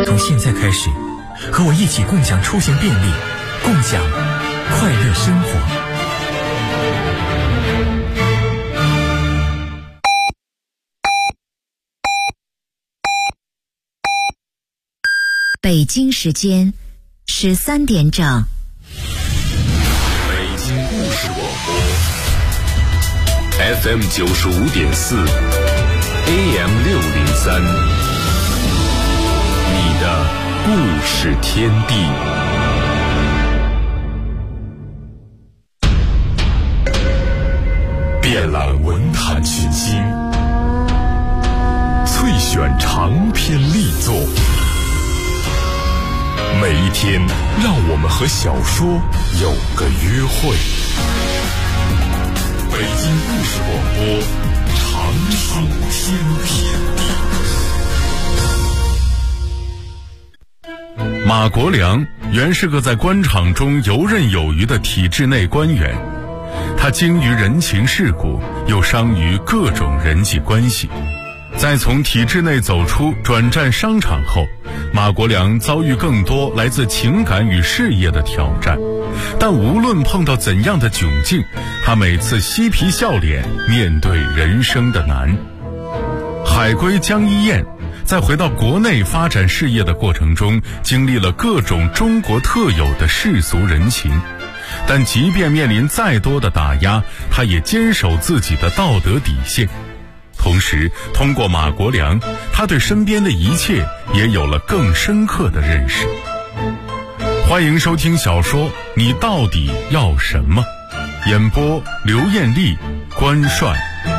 从现在开始，和我一起共享出行便利，共享快乐生活。 北京时间13点整。 北京故事广播 FM 95.4 AM 603，你的故事天地。遍览文坛群星，萃选长篇力作。每一天，让我们和小说有个约会。北京故事广播，长寿天地。马国良原是个在官场中游刃有余的体制内官员，他精于人情世故，又商于各种人际关系。在从体制内走出，转战商场后，马国良遭遇更多来自情感与事业的挑战，但无论碰到怎样的窘境，他每次嬉皮笑脸面对人生的难。海归江一燕在回到国内发展事业的过程中，经历了各种中国特有的世俗人情，但即便面临再多的打压，他也坚守自己的道德底线。同时，通过马国良，他对身边的一切也有了更深刻的认识。欢迎收听小说《你到底要什么》，演播刘艳丽、关帅。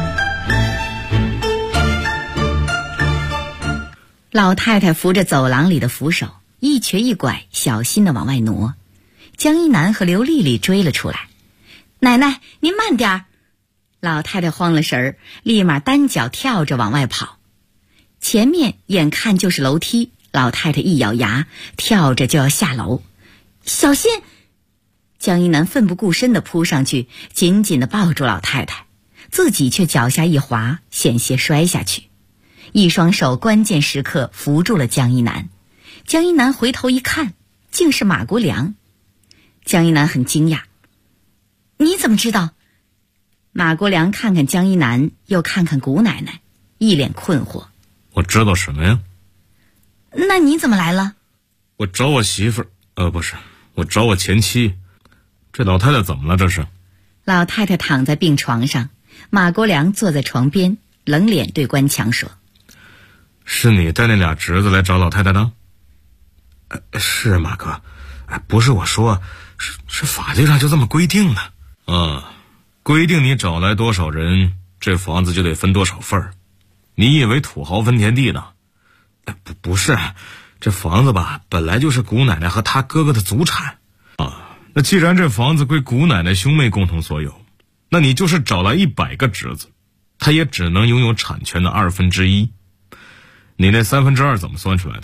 老太太扶着走廊里的扶手，一瘸一拐，小心地往外挪。江一南和刘丽丽追了出来。奶奶，您慢点儿。老太太慌了神儿，立马单脚跳着往外跑。前面眼看就是楼梯，老太太一咬牙，跳着就要下楼。小心！江一南奋不顾身地扑上去，紧紧地抱住老太太，自己却脚下一滑，险些摔下去。一双手关键时刻扶住了江一南。江一南回头一看，竟是马国良。江一南很惊讶：你怎么知道？马国良看看江一南，又看看谷奶奶，一脸困惑。 我知道什么呀？ 那你怎么来了？ 我找我媳妇儿，不是，我找我前妻。这老太太怎么了？这是？ 老太太躺在病床上，马国良坐在床边，冷脸对关强说： 是你带那俩侄子来找老太太的？是马哥，不是我说，是法律上就这么规定的。规定你找来多少人，这房子就得分多少份儿。你以为土豪分田地呢？不是，这房子吧，本来就是谷奶奶和她哥哥的祖产啊。那既然这房子归谷奶奶兄妹共同所有，那你就是找来100个侄子，他也只能拥有产权的1/2。你那2/3怎么算出来的？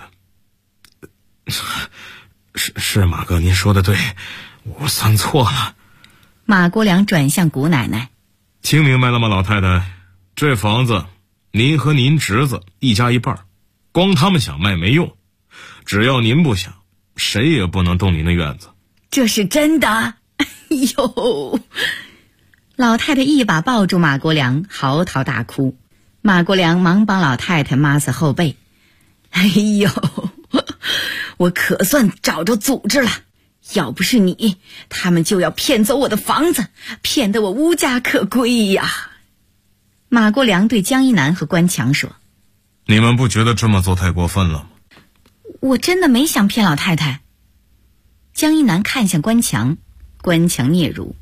是马哥，您说的对，我算错了。 马国良转向谷奶奶： 听明白了吗，老太太？这房子您和您侄子一家一半，光他们想卖没用，只要您不想，谁也不能动您的院子。 这是真的？哎呦！老太太一把抱住马国良，嚎啕大哭。马国良忙帮老太太抹擦后背。哎呦，我可算找着组织了，要不是你，他们就要骗走我的房子，骗得我无家可归呀。马国良对江一南和关强说： 你们不觉得这么做太过分了吗？ 我真的没想骗老太太。江一南看向关强，关强嗫嚅：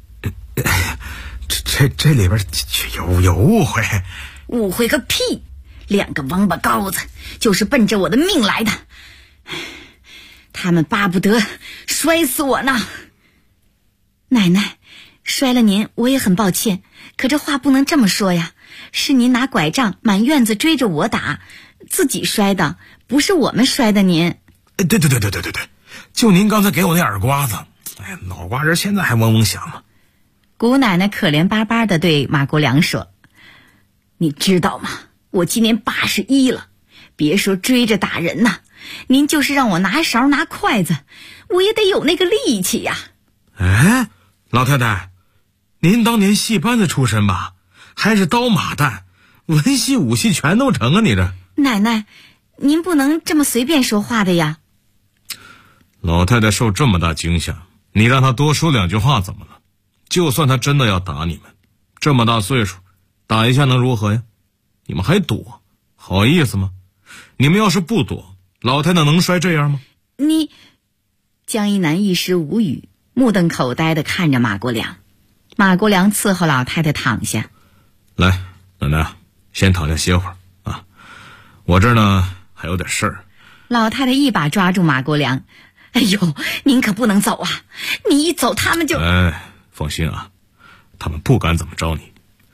这里边有误会。 误会个屁！2个王八羔子就是奔着我的命来的，他们巴不得摔死我呢。奶奶，摔了您我也很抱歉，可这话不能这么说呀，是您拿拐杖满院子追着我打，自己摔的，不是我们摔的您。 对，就您刚才给我那耳刮子，脑瓜仁现在还嗡嗡响呢。 谷奶奶可怜巴巴地对马国良说：你知道吗，我今年81了，别说追着打人呐， 您就是让我拿勺拿筷子，我也得有那个力气呀。 哎，老太太，您当年戏班子出身吧？还是刀马旦，文戏武戏全都成啊！你这奶奶，您不能这么随便说话的呀。 老太太受这么大惊吓，你让她多说2句话怎么了？就算她真的要打你们，这么大岁数，打一下能如何呀？你们还躲，好意思吗？你们要是不躲，老太太能摔这样吗？ 你，江一南一时无语，目瞪口呆地看着马国良。马国良伺候老太太躺下。 来，奶奶，先躺下歇会儿啊，我这儿呢还有点事儿。 老太太一把抓住马国良，哎呦，您可不能走啊！你一走，他们就…… 哎，放心啊，他们不敢怎么着你。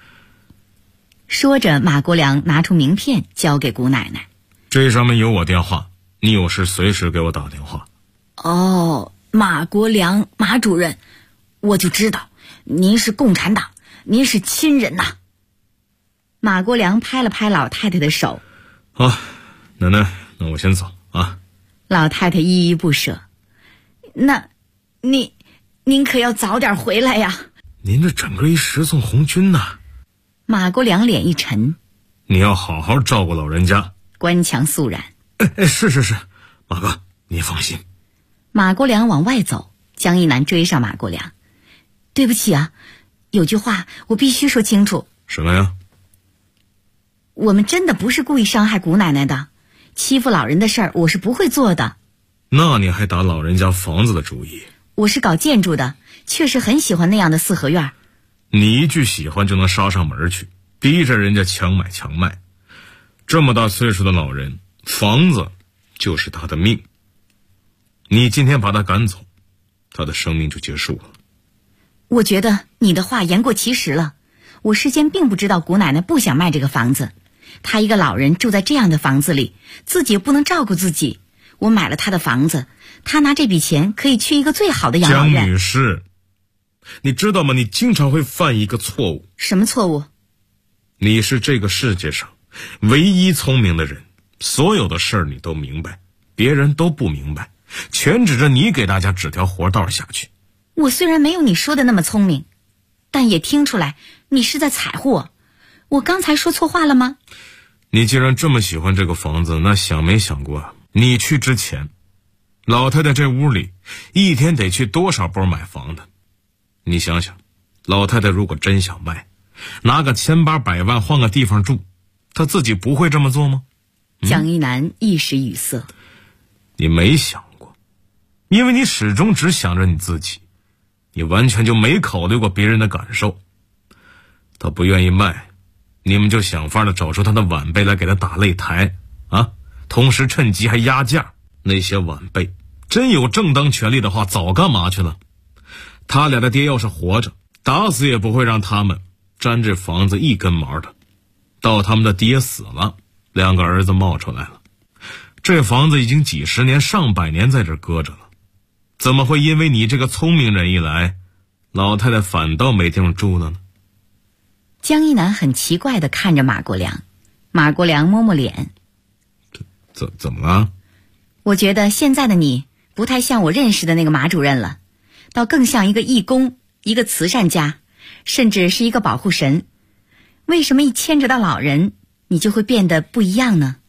说着，马国良拿出名片交给姑奶奶。 这上面有我电话，你有事随时给我打电话。 哦，马国良，马主任，我就知道您是共产党，您是亲人呐。马国良拍了拍老太太的手。 好，奶奶，那我先走啊。 老太太依依不舍。那，您可要早点回来呀。 您这整个一十送红军呐。 马国良脸一沉。 你要好好照顾老人家。 官腔肃然。 是，马哥，你放心。 马国良往外走，江一南追上马国良。对不起啊，有句话我必须说清楚。 什么呀？ 我们真的不是故意伤害谷奶奶的，欺负老人的事儿我是不会做的。 那你还打老人家房子的主意？ 我是搞建筑的，确实很喜欢那样的四合院。 你一句喜欢就能杀上门去，逼着人家强买强卖。这么大岁数的老人，房子就是他的命。你今天把他赶走，他的生命就结束了。 我觉得你的话言过其实了。我事先并不知道谷奶奶不想卖这个房子，她一个老人住在这样的房子里，自己也不能照顾自己。我买了她的房子，她拿这笔钱可以去一个最好的养老院。 江女士，你知道吗？你经常会犯一个错误。 什么错误？ 你是这个世界上唯一聪明的人，所有的事儿你都明白，别人都不明白，全指着你给大家指条活道下去。 我虽然没有你说的那么聪明，但也听出来你是在踩乎我。我刚才说错话了吗？ 你既然这么喜欢这个房子，那想没想过你去之前，老太太这屋里一天得去多少波买房的？你想想，老太太如果真想卖，拿个千八百万换个地方住，她自己不会这么做吗？ 江一南一时语塞。 你没想过，因为你始终只想着你自己，你完全就没考虑过别人的感受。他不愿意卖，你们就想法的找出他的晚辈来给他打擂台啊，同时趁机还压价。那些晚辈真有正当权利的话，早干嘛去了？他俩的爹要是活着，打死也不会让他们沾这房子一根毛的。到他们的爹死了，2个儿子冒出来了，这房子已经几十年上百年在这搁着了，怎么会因为你这个聪明人一来，老太太反倒没地方住了呢？ 江一南很奇怪地看着马国良。马国良摸摸脸。 怎么了？ 我觉得现在的你不太像我认识的那个马主任了，倒更像一个义工，一个慈善家，甚至是一个保护神。为什么一牵扯到老人，你就会变得不一样呢？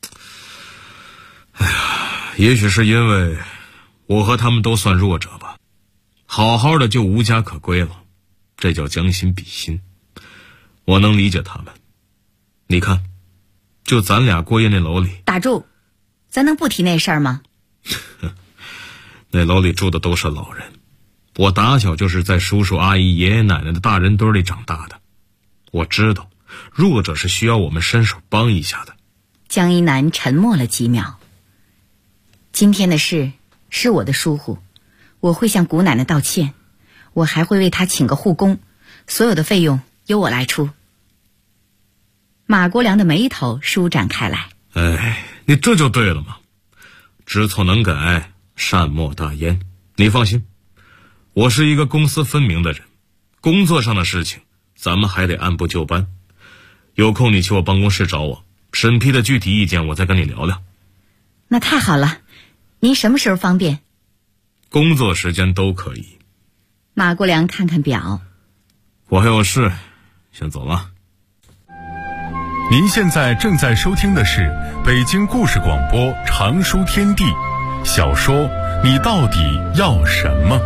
哎呀，也许是因为我和他们都算弱者吧，好好的就无家可归了，这叫将心比心。我能理解他们。你看，就咱俩过夜那楼里。 打住，咱能不提那事儿吗？ 那楼里住的都是老人，我打小就是在叔叔阿姨爷爷奶奶的大人堆里长大的，我知道弱者是需要我们伸手帮一下的。 江一南沉默了几秒。今天的事是我的疏忽，我会向谷奶奶道歉，我还会为她请个护工，所有的费用由我来出。马国良的眉头舒展开来。 哎，你这就对了嘛，知错能改，善莫大焉。你放心，我是一个公私分明的人，工作上的事情咱们还得按部就班。有空你去我办公室找我，审批的具体意见我再跟你聊聊。 那太好了，您什么时候方便？ 工作时间都可以。 马国良看看表， 我还有事，先走了。 您现在正在收听的是北京故事广播长书天地小说《你到底要什么》。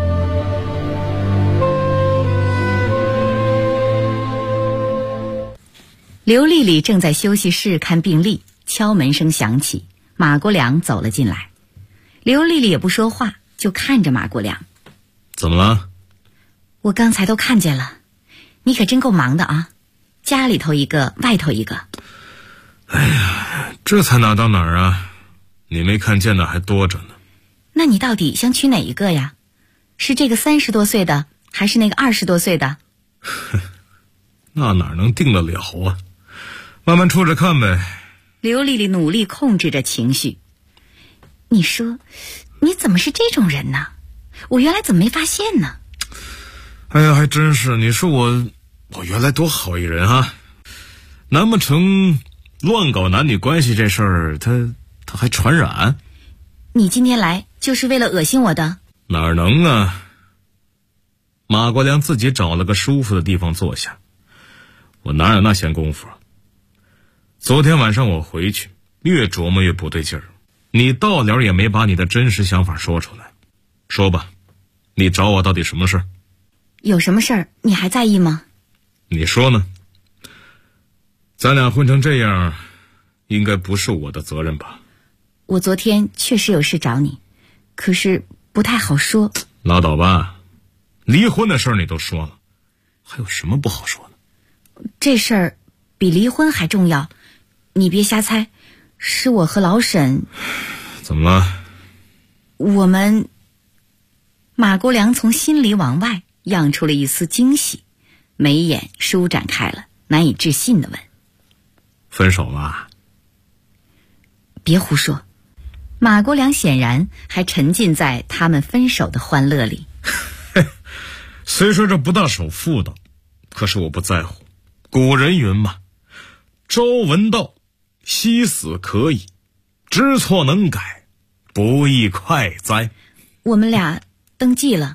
刘丽丽正在休息室看病历，敲门声响起，马国良走了进来。刘丽丽也不说话，就看着马国良。 怎么了？ 我刚才都看见了，你可真够忙的啊，家里头一个，外头一个。 哎呀，这才哪到哪儿啊，你没看见的还多着呢。 那你到底想娶哪一个呀？是这个30多岁的，还是那个20多岁的？ 那哪能定得了啊，慢慢处着看呗。 刘丽丽努力控制着情绪。你说你怎么是这种人呢？我原来怎么没发现呢？ 哎呀，还真是，你说我原来多好一人啊，难不成乱搞男女关系这事儿他还传染？ 你今天来就是为了恶心我的？ 哪能啊。马国良自己找了个舒服的地方坐下，我哪有那闲工夫啊。昨天晚上我回去越琢磨越不对劲儿，你到了也没把你的真实想法说出来。说吧，你找我到底什么事儿？ 有什么事儿你还在意吗？ 你说呢？咱俩混成这样，应该不是我的责任吧？ 我昨天确实有事找你，可是不太好说。 拉倒吧，离婚的事儿你都说了，还有什么不好说的？ 这事儿比离婚还重要，你别瞎猜，是我和老沈。 怎么了？ 我们……马国良从心里往外漾出了一丝惊喜，眉眼舒展开了，难以置信地问： 分手了？ 别胡说。马国良显然还沉浸在他们分手的欢乐里。 虽说这不大守妇道，可是我不在乎。古人云嘛，朝闻道，夕死可矣，知错能改，不亦快哉。 我们俩登记了。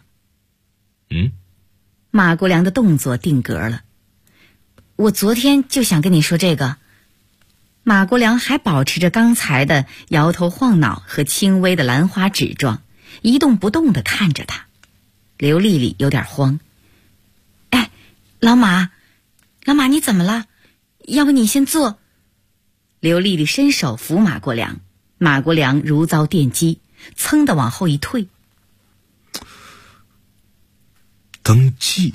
马国良的动作定格了。我昨天就想跟你说这个。马国良还保持着刚才的摇头晃脑和轻微的兰花指状，一动不动地看着他。刘丽丽有点慌。哎，老马你怎么了？要不你先坐。刘丽丽伸手扶马国良，马国良如遭电击，噌地往后一退。 登记？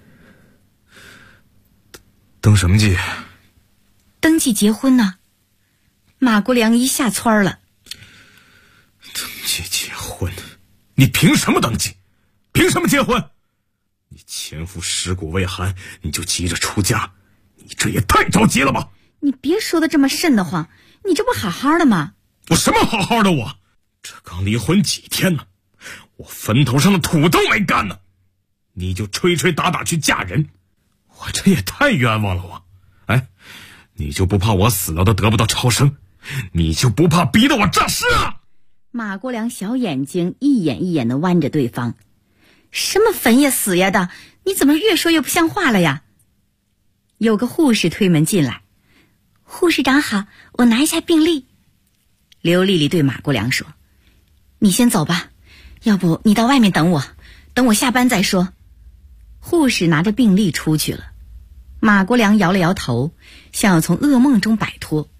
登什么记？ 登记结婚呢。马国良一下蹿了。 登记结婚？你凭什么登记？凭什么结婚？你前夫尸骨未寒，你就急着出家，你这也太着急了吧？ 你别说的这么瘆得慌，你这不好好的吗？ 我什么好好的我？这刚离婚几天呢，我坟头上的土都没干呢，你就吹吹打打去嫁人，我这也太冤枉了我。哎，你就不怕我死了都得不到超生？你就不怕逼得我诈尸啊？ 马国良小眼睛一眼一眼地弯着对方。什么坟呀死呀的，你怎么越说越不像话了呀？有个护士推门进来。护士长好，我拿一下病历。刘丽丽对马国良说：你先走吧，要不你到外面等我，等我下班再说。护士拿着病历出去了。马国良摇了摇头，像要从噩梦中摆脱。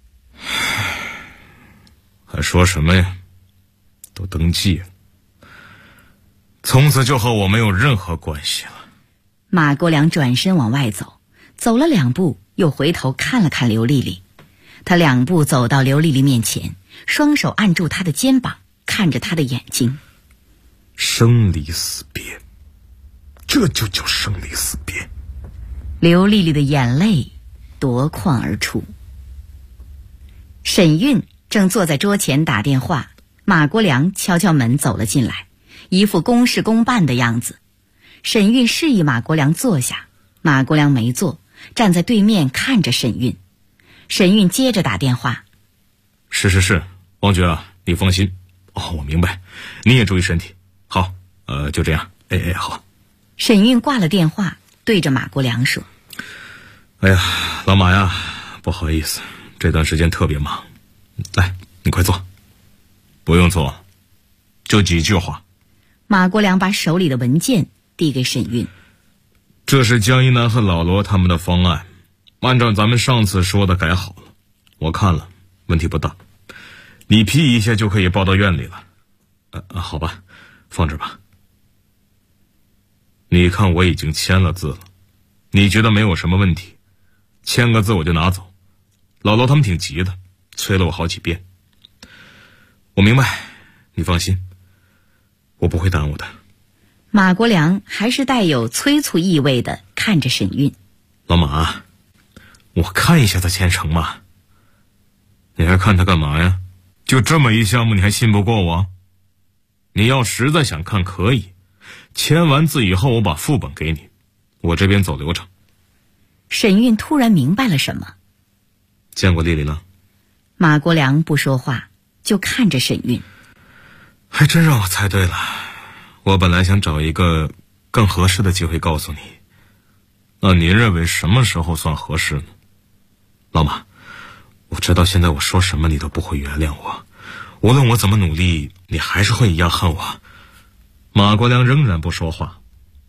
还说什么呀？都登记了，从此就和我没有任何关系了。 马国良转身往外走，走了2步，又回头看了看刘丽丽。他2步走到刘丽丽面前，双手按住她的肩膀，看着她的眼睛。 生离死别，这就叫生离死别。 刘丽丽的眼泪夺眶而出。沈韵正坐在桌前打电话，马国良敲敲门走了进来，一副公事公办的样子。沈韵示意马国良坐下，马国良没坐，站在对面看着沈韵。沈韵接着打电话： 是， 王局啊，你放心。我明白，你也注意身体。好，就这样。好。 沈运挂了电话，对着马国良说：“ 哎呀，老马呀，不好意思，这段时间特别忙。来，你快坐。不用坐，就几句话。” 马国良把手里的文件递给沈运：“ 这是江一南和老罗他们的方案，按照咱们上次说的改好了，我看了，问题不大，你批一下就可以报到院里了。好吧，放这吧。你看我已经签了字了，你觉得没有什么问题，签个字我就拿走。老罗他们挺急的，催了我好几遍。我明白，你放心，我不会耽误的。” 马国良还是带有催促意味的看着沈运：“ 老马，我看一下再签成嘛。你还看他干嘛呀？就这么一项目你还信不过我？你要实在想看可以，签完字以后我把副本给你，我这边走流程。” 沈运突然明白了什么。 见过丽丽了？ 马国良不说话，就看着沈运。 还真让我猜对了，我本来想找一个更合适的机会告诉你。那您认为什么时候算合适呢？老马，我知道现在我说什么你都不会原谅我，无论我怎么努力，你还是会一样恨我。马国良仍然不说话。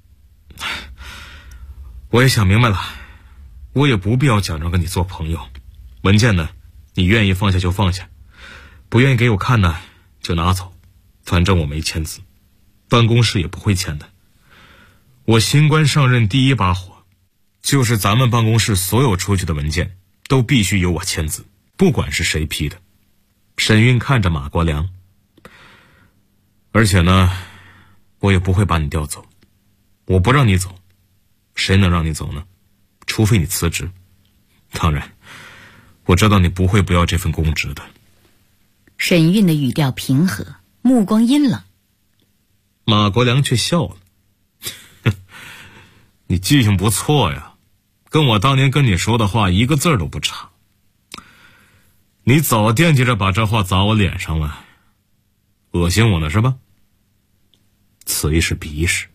我也想明白了，我也不必要假装跟你做朋友。文件呢，你愿意放下就放下，不愿意给我看呢，就拿走。反正我没签字，办公室也不会签的。我新官上任第一把火，就是咱们办公室所有出去的文件都必须由我签字，不管是谁批的。沈运看着马国良，而且呢，我也不会把你调走，我不让你走，谁能让你走呢？除非你辞职。当然，我知道你不会不要这份公职的。 沈运的语调平和，目光阴冷。 马国良却笑了：“你记性不错呀，跟我当年跟你说的话一个字都不差。你早惦记着把这话砸我脸上了，恶心我呢是吧？此一时彼一时。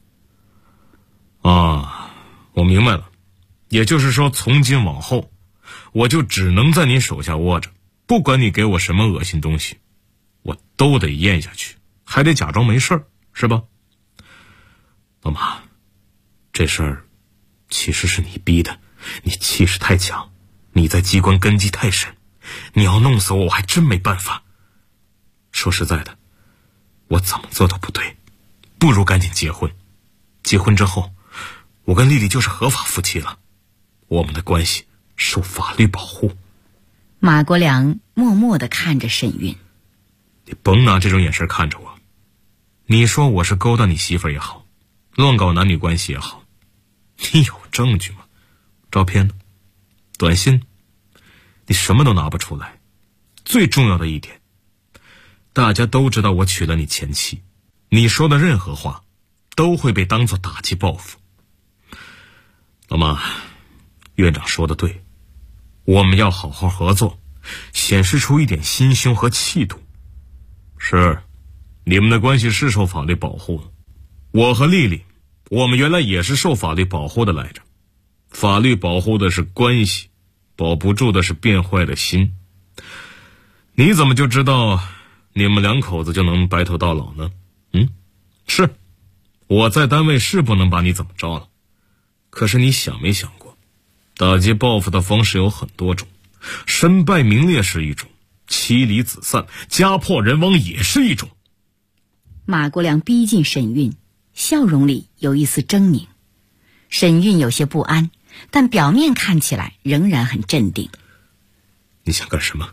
我明白了，也就是说从今往后，我就只能在你手下窝着，不管你给我什么恶心东西，我都得咽下去，还得假装没事儿，是吧？老马，这事儿其实是你逼的，你气势太强，你在机关根基太深，你要弄死我，我还真没办法。说实在的，我怎么做都不对，不如赶紧结婚。结婚之后，我跟丽丽就是合法夫妻了，我们的关系受法律保护。 马国良默默地看着沈运：“ 你甭拿这种眼神看着我，你说我是勾搭你媳妇儿也好，乱搞男女关系也好，你有证据吗？照片呢？短信？你什么都拿不出来。最重要的一点，大家都知道我娶了你前妻，你说的任何话都会被当作打击报复。老马，院长说的对，我们要好好合作，显示出一点心胸和气度。是，你们的关系是受法律保护的，我和丽丽，我们原来也是受法律保护的来着。法律保护的是关系，保不住的是变坏的心。你怎么就知道你们两口子就能白头到老呢？是，我在单位是不能把你怎么着了，可是你想没想过，打击报复的方式有很多种，身败名裂是一种，妻离子散、家破人亡也是一种。 马国良逼近沈运，笑容里有一丝狰狞。沈运有些不安，但表面看起来仍然很镇定。 你想干什么？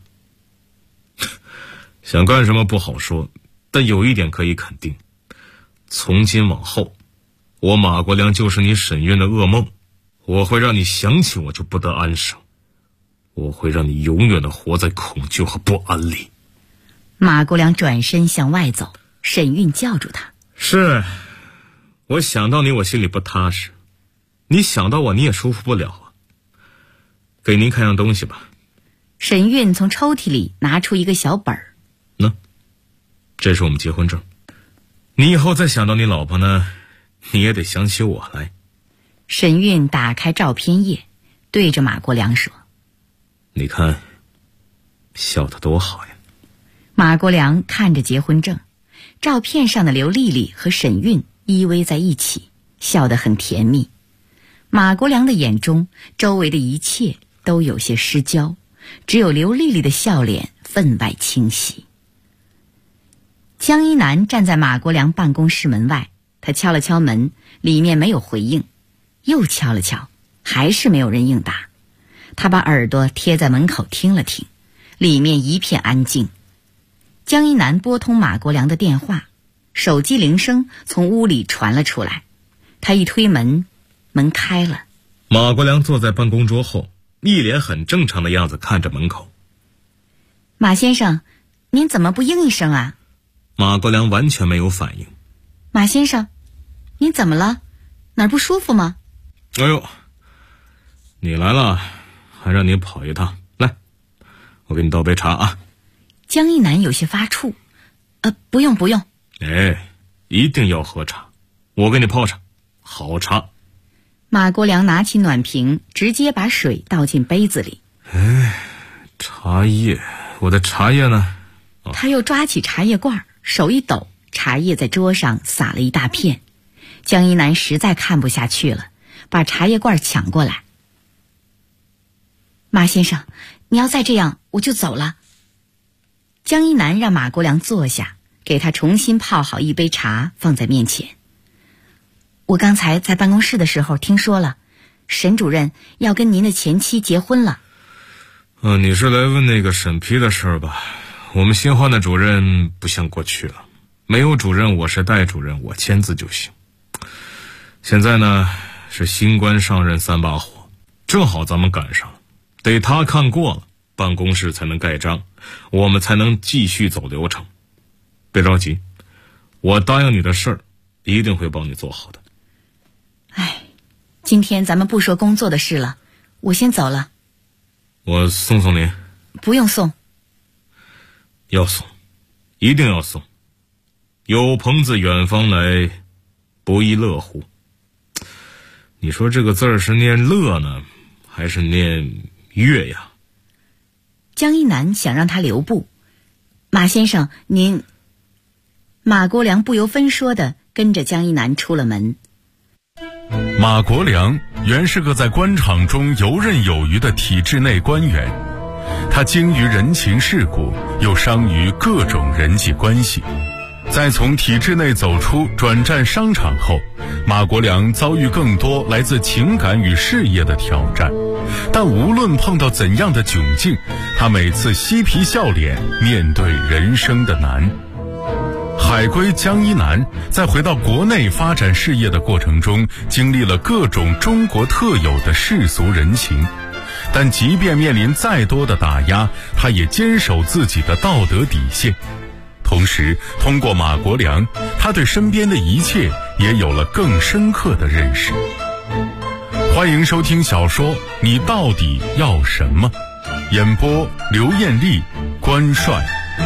想干什么不好说，但有一点可以肯定，从今往后，我马国良就是你沈运的噩梦，我会让你想起我就不得安生，我会让你永远的活在恐惧和不安里。 马国良转身向外走，沈运叫住他：“ 是，我想到你我心里不踏实，你想到我你也舒服不了啊。给您看样东西吧。” 沈运从抽屉里拿出一个小本儿。 这是我们结婚证。你以后再想到你老婆呢，你也得想起我来。 沈韵打开照片页，对着马国良说： 你看，笑得多好呀。 马国良看着结婚证，照片上的刘丽丽和沈韵依偎在一起，笑得很甜蜜。马国良的眼中，周围的一切都有些失焦，只有刘丽丽的笑脸分外清晰。江一南站在马国良办公室门外，他敲了敲门，里面没有回应，又敲了敲，还是没有人应答。他把耳朵贴在门口听了听，里面一片安静。江一南拨通马国良的电话，手机铃声从屋里传了出来。他一推门，门开了。 马国良坐在办公桌后，一脸很正常的样子看着门口。 马先生，您怎么不应一声啊？ 马国良完全没有反应。 马先生，您怎么了？哪儿不舒服吗？ 哎呦，你来了，还让你跑一趟。来，我给你倒杯茶啊。 江一南有些发怵。不用。 哎，一定要喝茶，我给你泡茶，好茶。 马国良拿起暖瓶，直接把水倒进杯子里。 茶叶，我的茶叶呢？ 他又抓起茶叶罐，手一抖，茶叶在桌上撒了一大片。江一南实在看不下去了，把茶叶罐抢过来。马先生，你要再这样，我就走了。江一南让马国良坐下，给他重新泡好一杯茶，放在面前。我刚才在办公室的时候听说了，沈主任要跟您的前妻结婚了。 你是来问那个审批的事儿吧？我们新换的主任不像过去了，没有主任，我是代主任，我签字就行。现在呢，是新官上任3把火，正好咱们赶上了，得他看过了，办公室才能盖章，我们才能继续走流程。别着急，我答应你的事儿，一定会帮你做好的。 今天咱们不说工作的事了，我先走了。 我送送您。 不用送。 要送，一定要送。有朋自远方来，不亦乐乎。你说这个字儿是念乐呢，还是念乐呀？ 江一南想让他留步。马先生，您……马国良不由分说地跟着江一南出了门。 马国良原是个在官场中游刃有余的体制内官员，他精于人情世故，又商于各种人际关系。在从体制内走出转战商场后，马国良遭遇更多来自情感与事业的挑战，但无论碰到怎样的窘境，他每次嬉皮笑脸面对人生的难。海归江一南在回到国内发展事业的过程中，经历了各种中国特有的世俗人情，但即便面临再多的打压，他也坚守自己的道德底线。同时，通过马国良，他对身边的一切也有了更深刻的认识。欢迎收听小说《你到底要什么》，演播刘艳丽、关帅。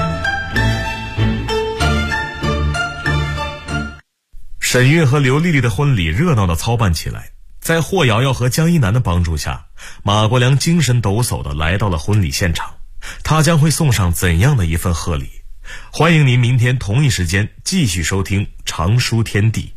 沈韵和刘丽丽的婚礼热闹地操办起来，在霍瑶瑶和江一南的帮助下，马国良精神抖擞地来到了婚礼现场。他将会送上怎样的一份贺礼？欢迎您明天同一时间继续收听《长书天地》。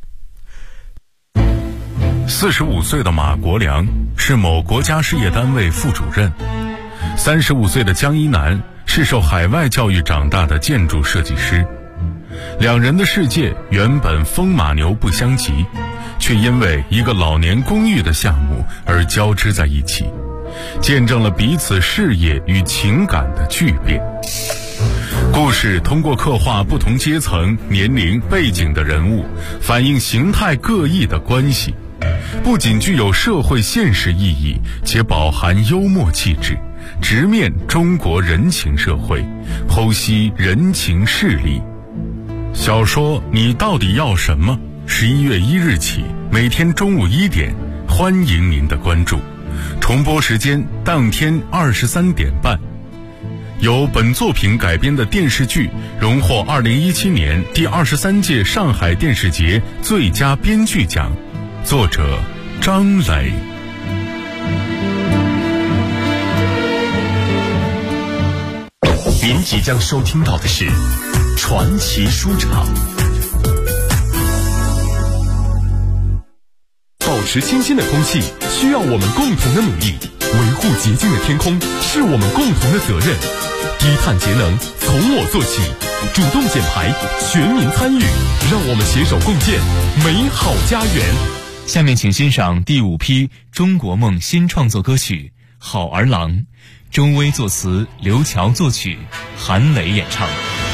45岁的马国良是某国家事业单位副主任，35岁的江一南是受海外教育长大的建筑设计师。两人的世界原本风马牛不相及，却因为一个老年公寓的项目而交织在一起，见证了彼此事业与情感的巨变。故事通过刻画不同阶层、年龄、背景的人物，反映形态各异的关系，不仅具有社会现实意义，且饱含幽默气质，直面中国人情社会，剖析人情势力。小说《你到底要什么》11月1日起，每天中午1点，欢迎您的关注。重播时间当天23点半。 由本作品改编的电视剧荣获2017年第23届上海电视节最佳编剧奖，作者张磊。 您即将收听到的是传奇书场。保持清新的空气需要我们共同的努力，维护洁净的天空是我们共同的责任。低碳节能从我做起，主动减排，全民参与，让我们携手共建美好家园。 下面请欣赏第5批中国梦新创作歌曲《好儿郎》，周薇作词，刘乔作曲，韩磊演唱。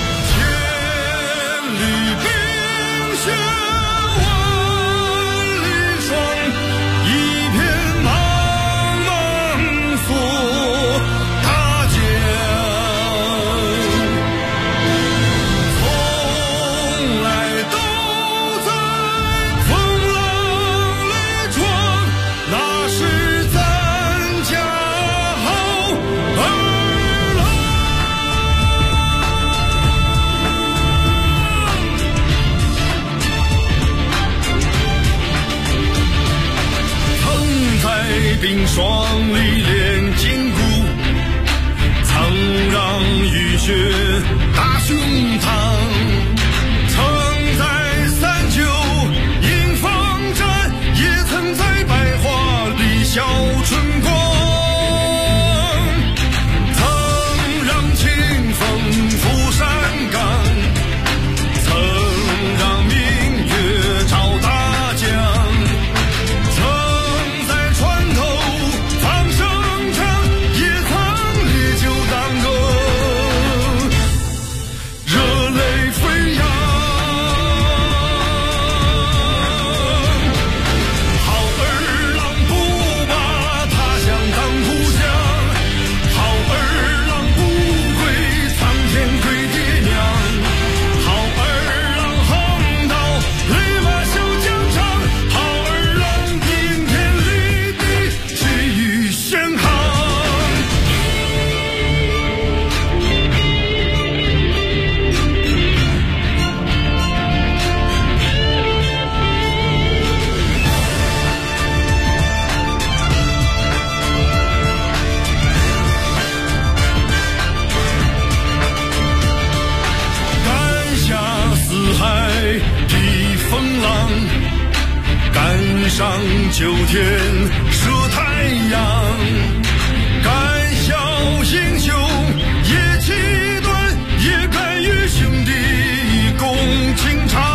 冰霜里炼筋骨，曾让雨雪打胸膛，曾在39迎风战，也曾在百花里笑春光，曾让清风拂山岗，曾让明月照大江，上9天射太阳，敢笑英雄也气短，也敢与兄弟共情长，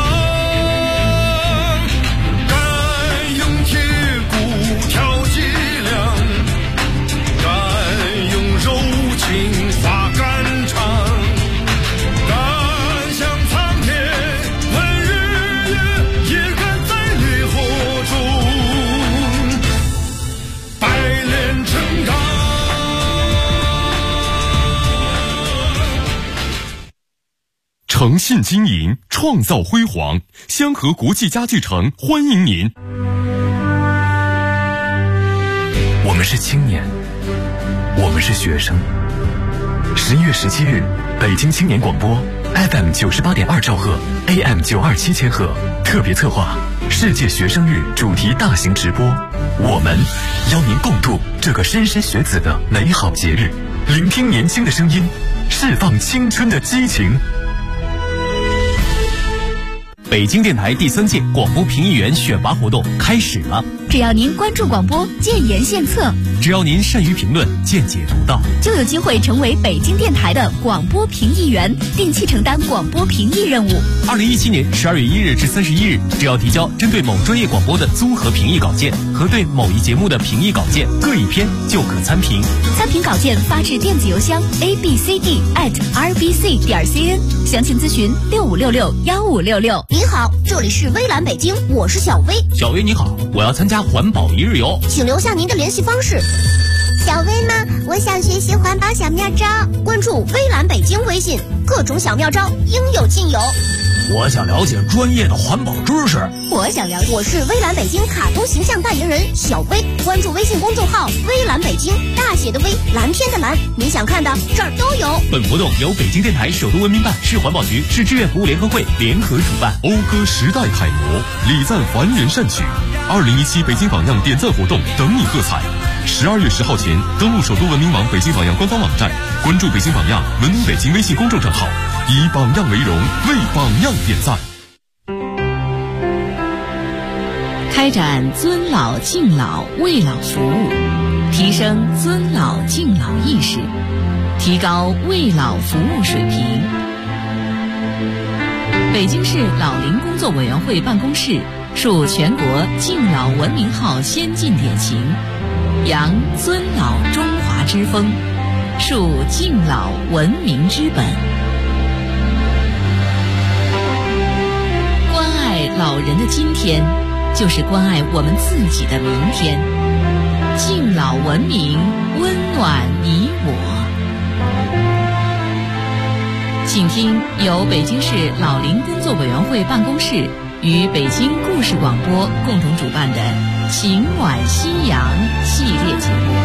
敢用铁骨挑脊梁，敢用柔情画肝肠，敢向苍天问日月，也敢在烈火诚信经营，创造辉煌。香河国际家具城欢迎您。我们是青年，我们是学生。11月17日，北京青年广播 FM 98.2兆赫 AM 927千赫特别策划世界学生日主题大型直播，我们邀您共度这个莘莘学子的美好节日，聆听年轻的声音，释放青春的激情。 北京电台第3届广播评议员选拔活动开始了。 只要您关注广播，建言献策； 只要您善于评论，见解独到， 就有机会成为北京电台的广播评议员，定期承担广播评议任务。 2017年12月1日至31日，只要提交针对某专业广播的综合评议稿件和对某一节目的评议稿件各1篇，就可参评。 参评稿件发至电子邮箱 abcd@rbc.cn， 详情咨询65661566。 你好，这里是微蓝北京，我是小薇。 小薇你好，我要参加环保1日游， 请留下您的联系方式。 小薇吗？我想学习环保小妙招， 关注微蓝北京微信，各种小妙招应有尽有。 我想了解专业的环保知识。 我想了解。我是微蓝北京卡通形象代言人小薇，关注微信公众号微蓝北京，大写的微，蓝天的蓝，你想看的这儿都有。 本活动由北京电台首都文明办、市环保局、市志愿服务联合会联合主办。 讴歌时代楷模，礼赞凡人善举。2017北京榜样点赞活动等你喝彩。12月10号前登录首都文明网北京榜样官方网站，关注北京榜样文明北京微信公众账号，以榜样为荣，为榜样点赞。 开展尊老敬老为老服务，提升尊老敬老意识，提高为老服务水平。北京市老龄工作委员会办公室树全国敬老文明号先进典型，扬尊老中华之风，树敬老文明之本。关爱老人的今天，就是关爱我们自己的明天。敬老文明，温暖你我。请听由北京市老龄工作委员会办公室与北京故事广播共同主办的《情暖夕阳》系列节目。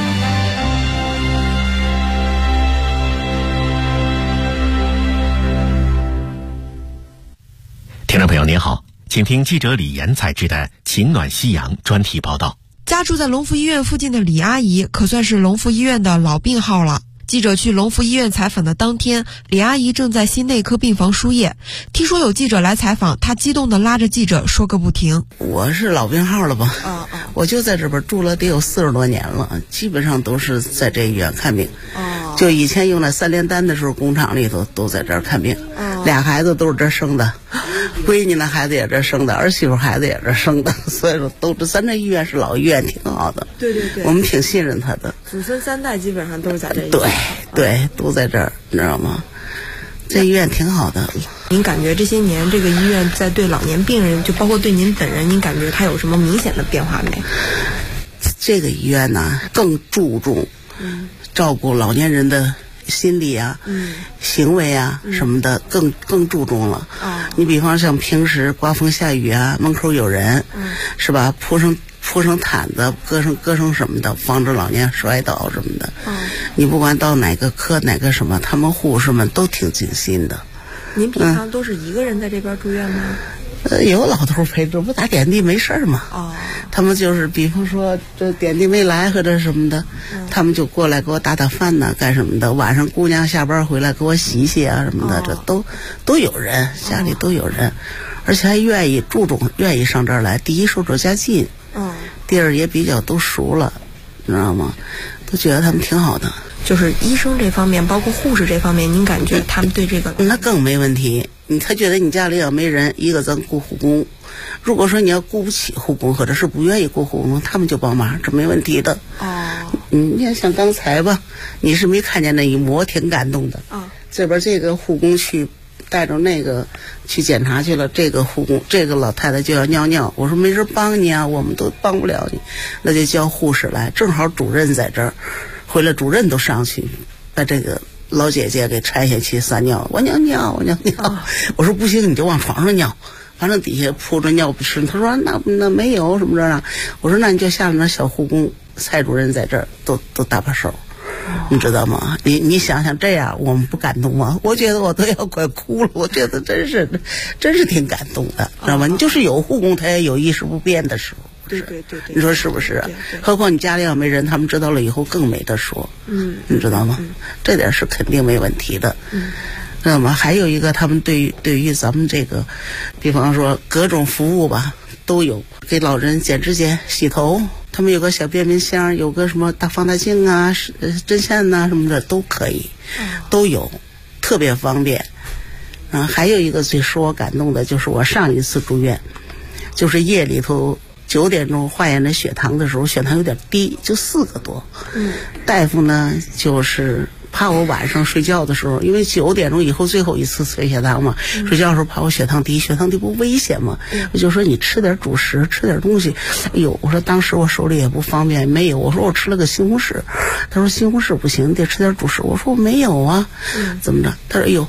听众朋友您好，请听记者李岩采制的《情暖夕阳》专题报道。 家住在龙福医院附近的李阿姨可算是龙福医院的老病号了。记者去龙福医院采访的当天，李阿姨正在心内科病房输液。听说有记者来采访，她激动地拉着记者说个不停。 我是老病号了吧？我就在这边住了得有40多年了，基本上都是在这医院看病。就以前用那3联单的时候，工厂里头都在这儿看病。俩孩子都是这生的，闺女那孩子也这生的，儿媳妇孩子也这生的，所以说都是咱这医院是老医院，挺好的。 对对对， 我们挺信任他的。 祖孙3代基本上都是在这医院。 对对，都在这儿，你知道吗？这医院挺好的。 您感觉这些年这个医院在对老年病人，就包括对您本人，您感觉它有什么明显的变化没？ 这个医院呢，更注重照顾老年人的心理啊、行为啊什么的，更注重了。你比方像平时刮风下雨啊，门口有人，是吧？铺上毯子，搁上什么的，防止老年摔倒什么的。你不管到哪个科哪个什么，他们护士们都挺尽心的。 您平常都是一个人在这边住院吗？ 有老头陪着，不打点滴没事儿嘛。他们就是比方说这点滴没来或者什么的，他们就过来给我打饭呐，干什么的。晚上姑娘下班回来给我洗洗啊什么的，这都有人，家里都有人，而且还愿意上这儿来。第一受这家近，第二也比较都熟了，你知道吗？都觉得他们挺好的。 就是医生这方面，包括护士这方面，您感觉他们对这个那更没问题。他觉得你家里要没人，一个咱雇护工，如果说你要雇不起护工，或者是不愿意雇护工，他们就帮忙，这没问题的。你看像刚才吧，你是没看见那一幕，挺感动的。这边这个护工去带着那个去检查去了，这个护工这个老太太就要尿尿，我说没人帮你啊，我们都帮不了你，那就叫护士来，正好主任在这儿，回来主任都上去把这个老姐姐给拆下去撒尿，我尿尿，我说不行，你就往床上尿，反正底下铺着尿不湿。他说那没有什么这样，我说那你就下面那小护工蔡主任在这儿都搭把手，你知道吗？你想想这样，我们不感动吗？我觉得我都要快哭了，我觉得真是挺感动的，知道吗？你就是有护工，他也有意识不辨的时候。 对， 你说是不是？何况你家里要没人，他们知道了以后更没得说。你知道吗？这点是肯定没问题的。那么还有一个，他们对于咱们这个，比方说各种服务吧，都有，给老人剪指甲、洗头，他们有个小便箱，有个什么大放大镜啊、针线呐什么的都可以，都有，特别方便。还有一个最使我感动的就是我上一次住院，就是夜里头9点钟化验的血糖的时候，血糖有点低，就4个多。大夫呢就是怕我晚上睡觉的时候，因为9点钟以后最后一次测血糖嘛，睡觉的时候怕我血糖低不危险嘛，我就说你吃点主食，吃点东西。哎呦，我说当时我手里也不方便，没有，我说我吃了个西红柿，他说西红柿不行，你得吃点主食，我说我没有啊，怎么着？他说哎呦，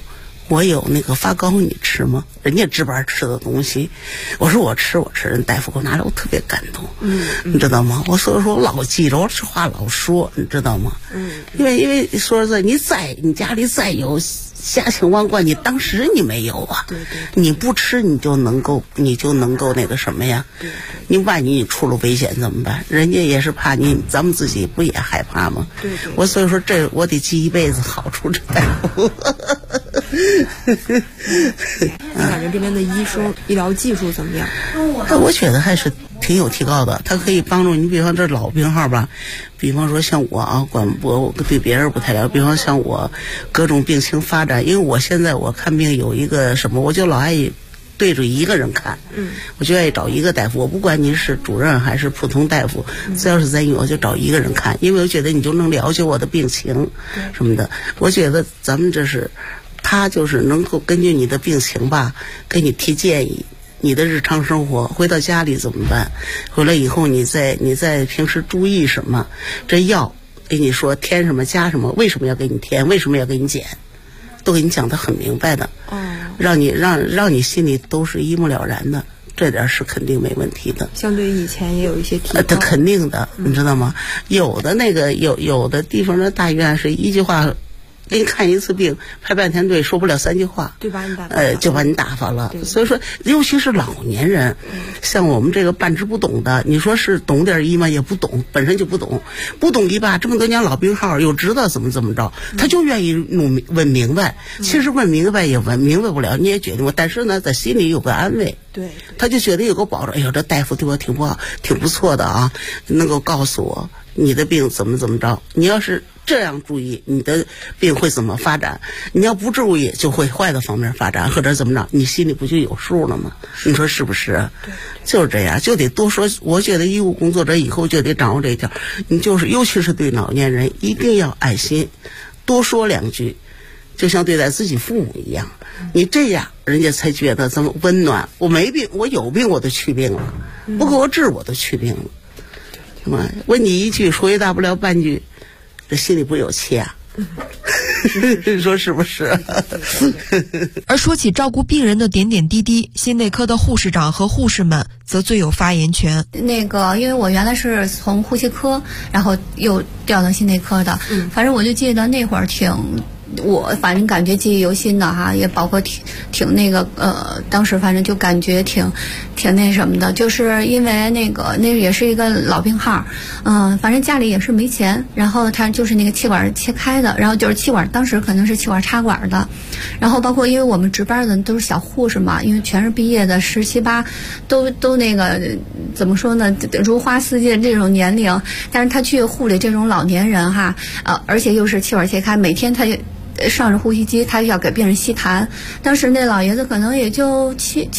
我有那个发糕你吃吗？人家值班吃的东西，我说我吃，人大夫给我拿来，我特别感动，你知道吗？所以说我老记着，我这话老说，你知道吗？因为说实在，你家里再有家清万贯，你当时你没有啊，你不吃你就能够那个什么呀？你万一你出了危险怎么办？人家也是怕你，咱们自己不也害怕吗？我所以说这我得记一辈子好处这大夫。 感觉这边的医疗技术怎么样？ 我觉得还是挺有提高的，它可以帮助你。比方这老病号吧，比方说像我啊，我对别人不太了解。比方像我各种病情发展，因为我现在我看病有一个什么，我就老爱对着一个人看，我就愿意找一个大夫，我不管你是主任还是普通大夫，只要是在医院我就找一个人看，因为我觉得你就能了解我的病情什么的。我觉得咱们这是他就是能够根据你的病情吧，给你提建议。你的日常生活回到家里怎么办？回来以后你在平时注意什么？这药给你说添什么加什么，为什么要给你添，为什么要给你减，都给你讲得很明白的，让你心里都是一目了然的，这点是肯定没问题的。 相对于以前也有一些提高， 这肯定的，你知道吗？有的地方的大医院是一句话。给你看一次病，排半天队，说不了3句话， 就把你打发了。所以说，尤其是老年人，像我们这个半知不懂的，你说是懂点医吗？也不懂，本身就不懂医吧。这么多年老病号又知道怎么着，他就愿意问明白。其实问明白也问明白不了，你也觉得，但是呢，在心里有个安慰。 对， 他就觉得有个保障。哎呦，这大夫对我挺不错的啊，能够告诉我你的病怎么着。你要是这样注意，你的病会怎么发展？你要不注意，就会坏的方面发展，或者怎么着，你心里不就有数了吗？你说是不是？就是这样，就得多说。我觉得医务工作者以后就得掌握这一条，你就是尤其是对老年人，一定要爱心，多说2句，就像对待自己父母一样。你这样，人家才觉得这么温暖。我没病，我有病我都去病了，不给我治我都去病了。什么？问你一句，说也大不了半句，这心里不有气啊？你说是不是？ 而说起照顾病人的点点滴滴，心内科的护士长和护士们则最有发言权。 因为我原来是从呼吸科，然后又调到心内科的，反正我就记得那会儿我反正感觉记忆犹新的哈，也包括挺那个当时反正就感觉挺那什么的，就是因为那也是一个老病号，反正家里也是没钱，然后他就是那个气管切开的，然后就是气管当时可能是气管插管的，然后包括因为我们值班的都是小护士嘛，因为全是毕业的17、18，都那个怎么说呢，如花似玉这种年龄，但是他去护理这种老年人哈，而且又是气管切开，每天他上着呼吸机，他要给病人吸痰。当时那老爷子可能也就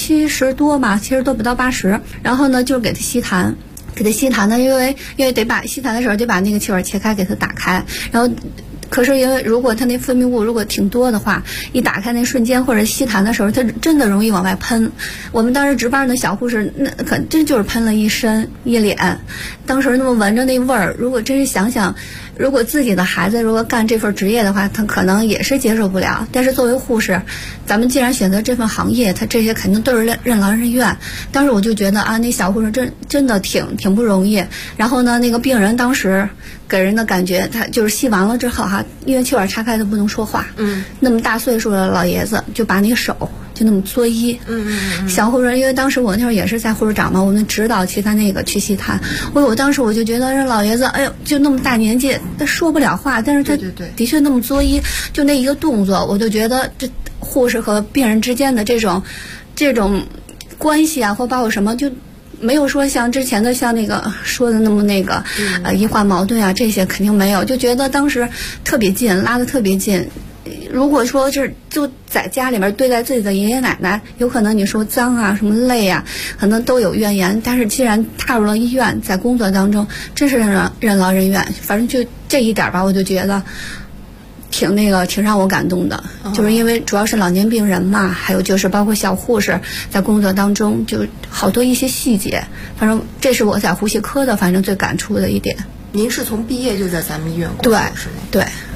70多吧，70多不到80。然后呢，就是给他吸痰，呢，因为得把吸痰的时候得把那个气管切开，给他打开。然后，可是因为如果他那分泌物如果挺多的话，一打开那瞬间或者吸痰的时候，他真的容易往外喷。我们当时值班的小护士，那可真就是喷了一身一脸。当时那么闻着那味儿，如果真是想想。如果自己的孩子如果干这份职业的话，他可能也是接受不了。但是作为护士，咱们既然选择这份行业，他这些肯定都是任劳任怨。当时我就觉得啊，那小护士真的挺不容易。然后呢，那个病人当时给人的感觉，他就是吸完了之后哈，因为气管插开的不能说话，那么大岁数的老爷子就把那个手就那么作揖，小护士，因为当时我那会儿也是在护士长嘛，我们指导其他那个去吸痰，我当时我就觉得这老爷子，哎呦，就那么大年纪，他说不了话，但是他的确那么作揖，就那一个动作，我就觉得这护士和病人之间的这种关系啊，或包括什么就。没有说像之前的像那个说的那么那个医患矛盾啊，这些肯定没有，就觉得当时特别近，拉得特别近。如果说就在家里面对待自己的爷爷奶奶，有可能你说脏啊什么累啊，可能都有怨言。但是既然踏入了医院，在工作当中真是任劳任怨，反正就这一点吧，我就觉得挺让我感动的，就是因为主要是老年病人嘛，还有就是包括小护士在工作当中就好多一些细节，反正这是我在呼吸科的反正最感触的一点。 您是从毕业就在咱们医院工作是吗？ 对。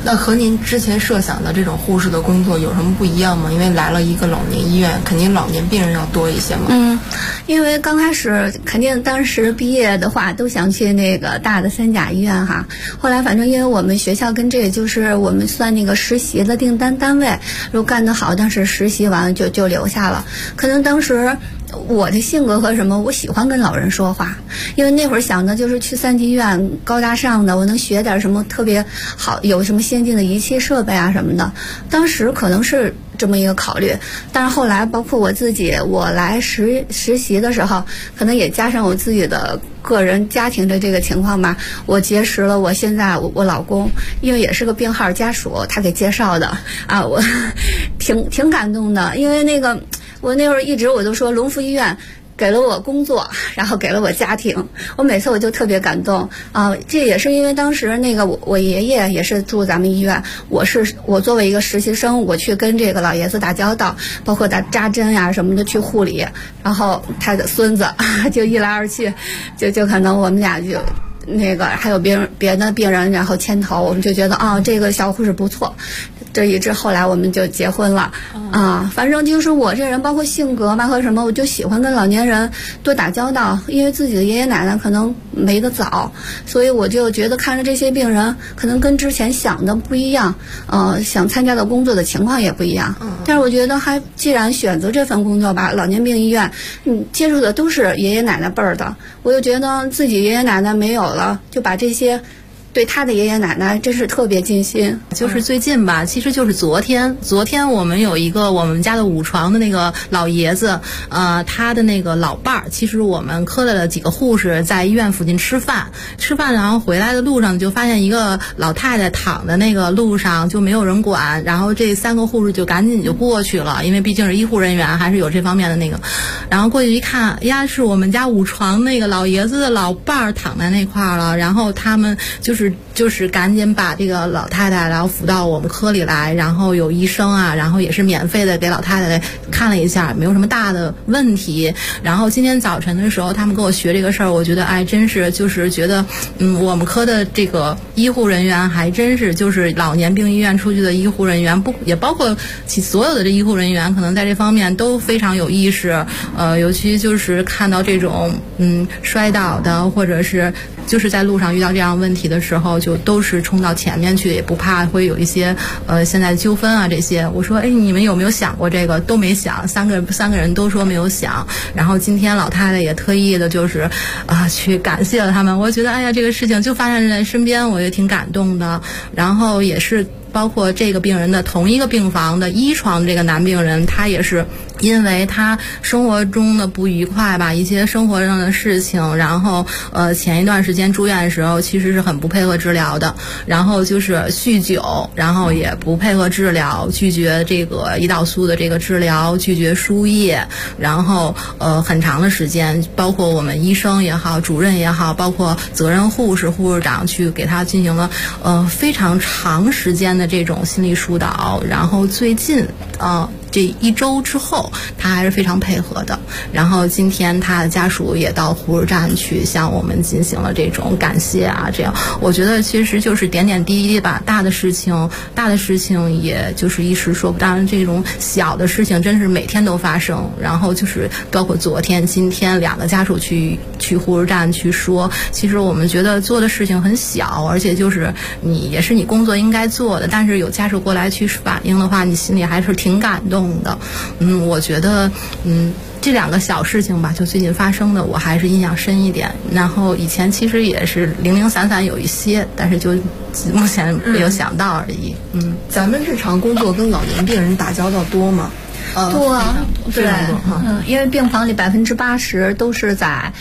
那和您之前设想的这种护士的工作有什么不一样吗？因为来了一个老年医院，肯定老年病人要多一些嘛。 因为刚开始肯定当时毕业的话都想去那个大的3甲医院哈，后来反正因为我们学校跟这个就是我们算那个实习的订单单位，如果干得好，当时实习完了就留下了。可能当时我的性格和什么，我喜欢跟老人说话，因为那会儿想的就是去3级医院高大上的，我能学点什么特别好，有什么先进的仪器设备啊什么的。当时可能是这么一个考虑，但是后来包括我自己，我来实习的时候，可能也加上我自己的个人家庭的这个情况吧，我结识了我现在我老公，因为也是个病号家属，他给介绍的啊，我挺感动的，因为那个我那会儿一直我都说龙福医院给了我工作，然后给了我家庭，我每次我就特别感动啊！这也是因为当时那个我爷爷也是住咱们医院，我作为一个实习生，我去跟这个老爷子打交道，包括扎针呀什么的去护理，然后他的孙子就一来二去，就可能我们俩就那个还有别的病人，然后牵头，我们就觉得这个小护士不错。这一直后来我们就结婚了啊，反正就是我这人包括性格吧和什么，我就喜欢跟老年人多打交道，因为自己的爷爷奶奶可能没得早，所以我就觉得看着这些病人可能跟之前想的不一样，想参加的工作的情况也不一样，但是我觉得既然选择这份工作吧，老年病医院接触的都是爷爷奶奶辈儿的，我就觉得自己爷爷奶奶没有了，就把这些对他的爷爷奶奶真是特别尽心。 就是最近吧，其实就是昨天我们有一个我们家的5床的那个老爷子，他的那个老伴儿，其实我们科的几个护士在医院附近吃饭，然后回来的路上就发现一个老太太躺在那个路上，就没有人管，然后这3个护士就赶紧就过去了，因为毕竟是医护人员，还是有这方面的那个，然后过去一看，呀，是我们家5床那个老爷子的老伴儿躺在那块儿了，然后他们就是赶紧把这个老太太然后扶到我们科里来，然后有医生啊，然后也是免费的给老太太看了一下，没有什么大的问题。然后今天早晨的时候他们跟我学这个事儿，我觉得真是就是觉得我们科的这个医护人员还真是就是老年病医院出去的医护人员，也包括其所有的这医护人员，可能在这方面都非常有意识，尤其就是看到这种摔倒的，或者是就是在路上遇到这样问题的时候，就都是冲到前面去，也不怕会有一些现在纠纷啊这些。我说你们有没有想过这个？都没想，三个人都说没有想。然后今天老太太也特意的就是去感谢了他们。我觉得这个事情就发生在身边，我也挺感动的。然后也是包括这个病人的同一个病房的1床这个男病人，他也是因为他生活中的不愉快吧，一些生活上的事情，然后前一段时间住院的时候其实是很不配合治疗的，然后就是酗酒，然后也不配合治疗，拒绝这个胰岛素的这个治疗，拒绝输液，然后很长的时间，包括我们医生也好，主任也好，包括责任护士长去给他进行了非常长时间的这种心理疏导，然后最近这1周之后他还是非常配合的。然后今天他的家属也到护士站去向我们进行了这种感谢啊，这样我觉得其实就是点点滴滴吧，大的事情也就是一时说不，当然这种小的事情真是每天都发生。然后就是包括昨天今天2个家属去护士站去说，其实我们觉得做的事情很小，而且就是也是你工作应该做的，但是有家属过来去反映的话，你心里还是挺感动的。我觉得这2个小事情吧，就最近发生的，我还是印象深一点。然后以前其实也是零零散散有一些，但是就目前没有想到而已。 咱们日常工作跟老年病人打交道多吗？ 多，对，因为病房里80%都是在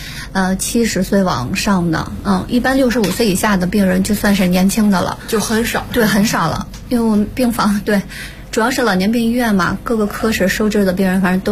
70岁往上的，一般65岁以下的病人就算是年轻的了， 就很少， 对，很少了。因为我们病房主要是老年病医院嘛，各个科室收治的病人反正都是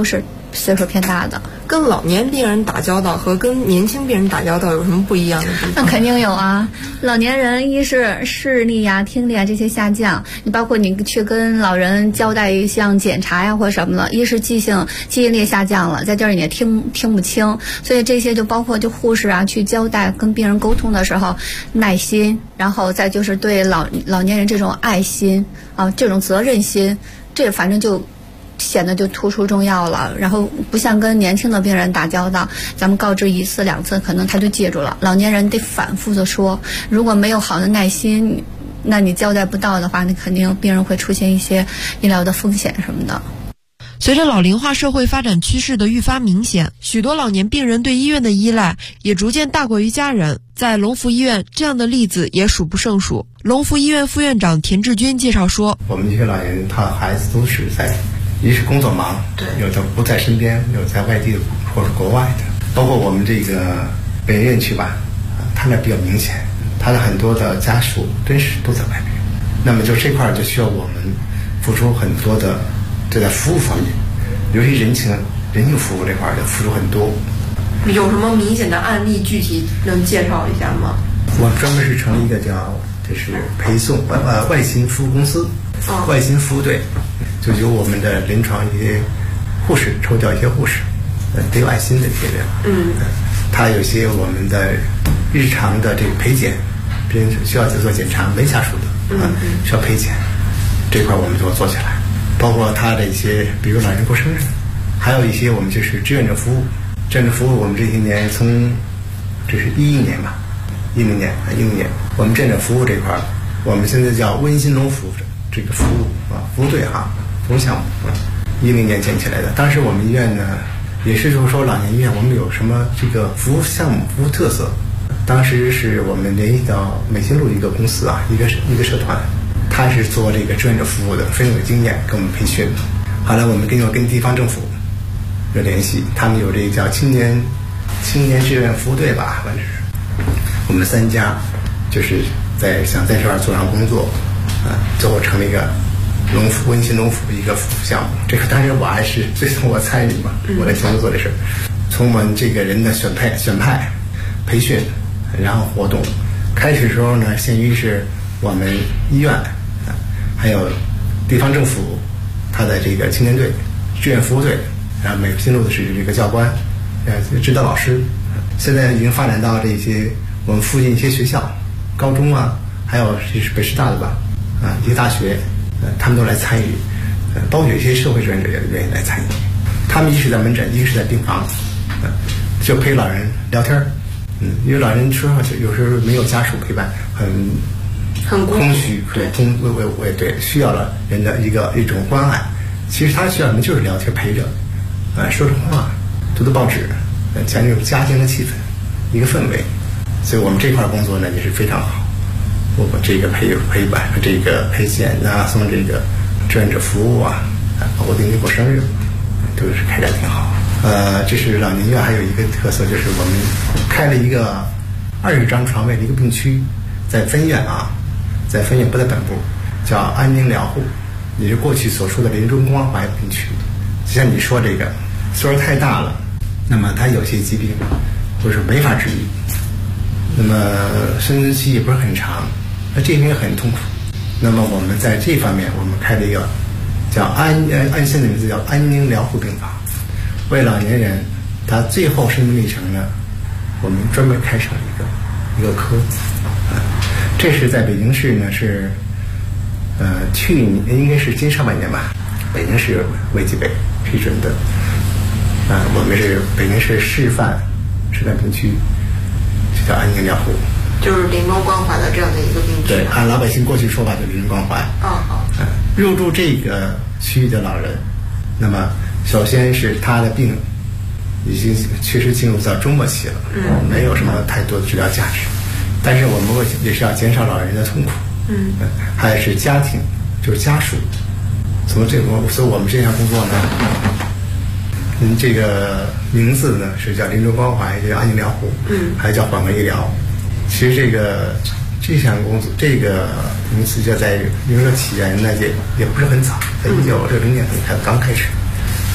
岁数偏大的。 跟老年病人打交道和跟年轻病人打交道有什么不一样的地方？ 那肯定有啊。老年人一是视力呀、听力啊这些下降，你包括你去跟老人交代一项检查呀或什么的，一是记忆力下降了，在这儿你也听不清，所以这些就包括就护士啊去交代跟病人沟通的时候耐心，然后再就是对老年人这种爱心啊，这种责任心，这反正就显得就突出重要了。然后不像跟年轻的病人打交道，咱们告知1次2次可能他就记住了，老年人得反复的说，如果没有好的耐心，那你交代不到的话，那肯定病人会出现一些医疗的风险什么的。 随着老龄化社会发展趋势的愈发明显，许多老年病人对医院的依赖也逐渐大过于家人。在龙福医院，这样的例子也数不胜数。龙福医院副院长田志军介绍说， 我们这些老年人他孩子都是一是工作忙，有的不在身边，有在外地或者国外的，包括我们这个北医院区吧，他那比较明显，他的很多的家属真是都在外面，那么就这块就需要我们付出很多的，这在服务方面，尤其人情服务这块的付出很多。 有什么明显的案例具体能介绍一下吗？ 我专门是成立一个就是配送外勤服务公司，外勤服务队，就由我们的临床一些护士抽调一些护士，得有爱心的这些人，他有些我们的日常的这个陪检，别人需要做检查没下属的，需要陪检，这块我们都做起来，包括他的一些，比如老人过生日，还有一些我们就是志愿者服务。志愿者服务我们这些年这是11年吧，10年，我们志愿者服务这块，我们现在叫温馨农服这个服务服务队服务项目，10年建起来的。当时我们医院呢，也是就是说老年医院我们有什么这个服务项目、服务特色。当时是我们联系到美心路一个公司一个社团，他是做这个志愿者服务的，非常有经验，给我们培训。后来我们跟地方政府有联系，他们有这个叫青年志愿服务队吧，反正是我们3家，就是想在这儿做上工作，最后成立一个温馨农服一个服务项目。这个当然我还是最终我参与嘛，我来亲自做这事。从我们这个人的选派、培训，然后活动，开始的时候呢，限于是我们医院，还有地方政府，他的这个青年队、志愿服务队。然后美心路的是这个教官，指导老师，现在已经发展到这些我们附近一些学校、高中还有是北师大的吧，一些大学，他们都来参与，包括有一些社会志愿者也愿意来参与。他们一是在门诊，一是在病房，就陪老人聊天，因为老人说有时候没有家属陪伴，很空虚，对，需要了人的一种关爱。其实他需要的就是聊天陪着。说说话，读读报纸，讲这种家庭的气氛，一个氛围，所以我们这块工作呢也是非常好。我们这个陪伴、这个陪检送这个志愿者服务包括邻居过生日，都是开展挺好。这是老年医院还有一个特色，就是我们开了一个20张床位的一个病区，在分院在分院不在本部，叫安宁疗护，也是过去所说的临终关怀病区。就像你说这个岁数太大了，那么他有些疾病或者是没法治愈，那么生存期也不是很长，那这边很痛苦。那么我们在这方面，我们开了一个叫按现的名字叫安宁疗护病房，为老年人他最后生命历程呢，我们专门开设了一个科。这是在北京市呢，是去年应该是今上半年吧，北京市卫计委批准的，我们是北京市示范病区，就叫安宁疗护， 就是临终关怀的这样的一个病区。 对，按老百姓过去说法就临终关怀。入住这个区域的老人，那么首先是他的病已经确实进入到中末期了，没有什么太多的治疗价值，但是我们也是要减少老人的痛苦，还是家庭就是家属。从这个，所以我们这项工作呢，这个名字呢是叫临终关怀，叫安宁疗护，还叫缓和医疗。其实这项工作，这个名词就在于说起源呢也不是很早，在1960年刚开始，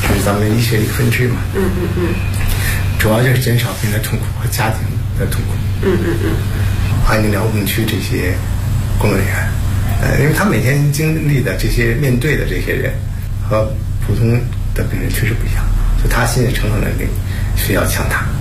是咱们医学的一个分支嘛。主要就是减少病人的痛苦和家庭的痛苦。安宁疗护区这些工作人员，因为他每天经历的这些面对的这些人和普通的病人确实不一样，所以他心理承受能力需要强大。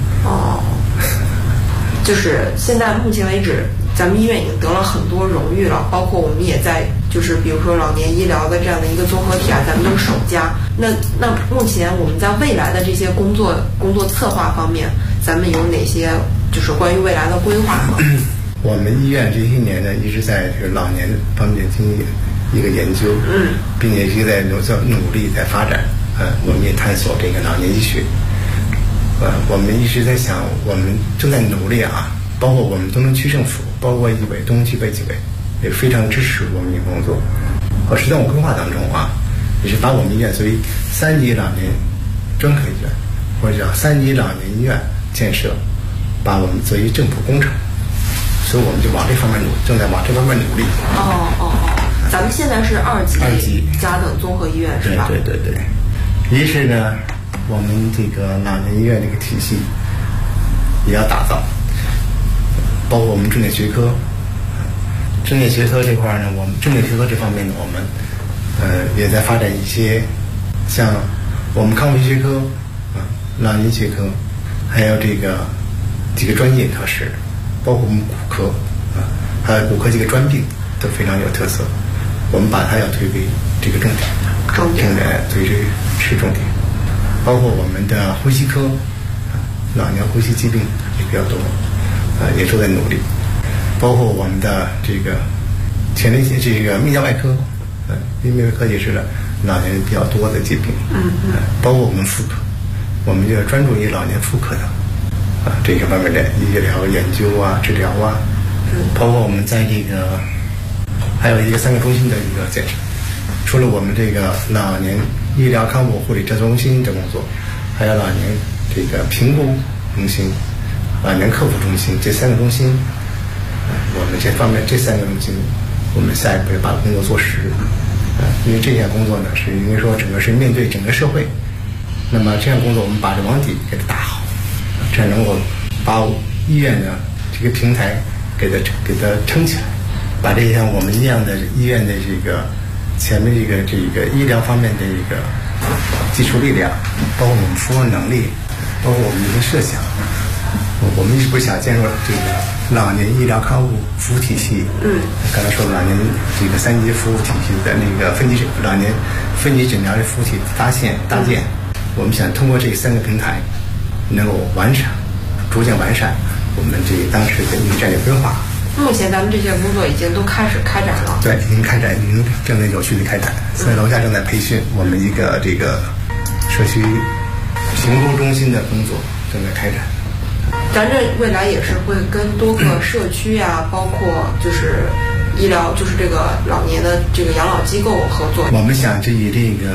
就是现在目前为止，咱们医院已经得了很多荣誉了，包括我们也在就是比如说老年医疗的这样的一个综合体咱们都是首家。那目前我们在未来的这些工作策划方面，咱们有哪些就是关于未来的规划吗？ 我们医院这些年呢，一直在这个老年方面进行一个研究，并且一直在努力在发展。我们也探索这个老年医学。我们一直在想，我们正在努力包括我们东城区政府，包括医委、东城区卫计委，也非常支持我们的工作。实际上，我规划当中也是把我们医院作为3级老年专科医院，或者叫3级老年医院建设，把我们作为政府工程。所以我们就往这方面正在往这方面努力。 咱们现在是2级甲等综合医院是吧？ 对。一是呢，我们这个老年医院这个体系也要打造，包括我们重点学科。重点学科这块呢，我们重点学科这方面呢，我们也在发展一些，像我们康复学科老年学科，还有这个几个专业科室。包括我们骨科还有骨科几个专病都非常有特色，我们把它要推为这个重点，推这是重点。包括我们的呼吸科，老年呼吸疾病也比较多，也都在努力。包括我们的这个前列腺这个泌尿外科，泌尿外科也是老年人比较多的疾病。包括我们妇科，我们就要专注于老年妇科的。这个方面的医疗研究治疗包括我们在这个还有一个3个中心的一个建设。除了我们这个老年医疗康复护理照护中心的工作，还有老年这个评估中心、老年客服中心这3个中心，我们这方面这3个中心，我们下一步要把工作做实。因为这项工作呢，是因为说整个是面对整个社会，那么这项工作我们把这网底给它打好。这样能够把医院的这个平台给它撑起来，把这项我们医院的这个前面这个医疗方面的一个技术力量，包括我们服务能力，包括我们一些设想，我们一直不想建设这个老年医疗康复服务体系。刚才说老年这个3级服务体系的那个老年分级诊疗的服务体搭建，我们想通过这3个平台。能够逐渐完善我们这个当时的一个战略规划。 目前咱们这些工作已经都开始开展了。 对，已经正在有序的开展。在楼下正在培训我们一个这个社区评估中心的工作正在开展。 咱这未来也是会跟多个社区包括就是医疗，就是这个老年的这个养老机构合作。 我们想以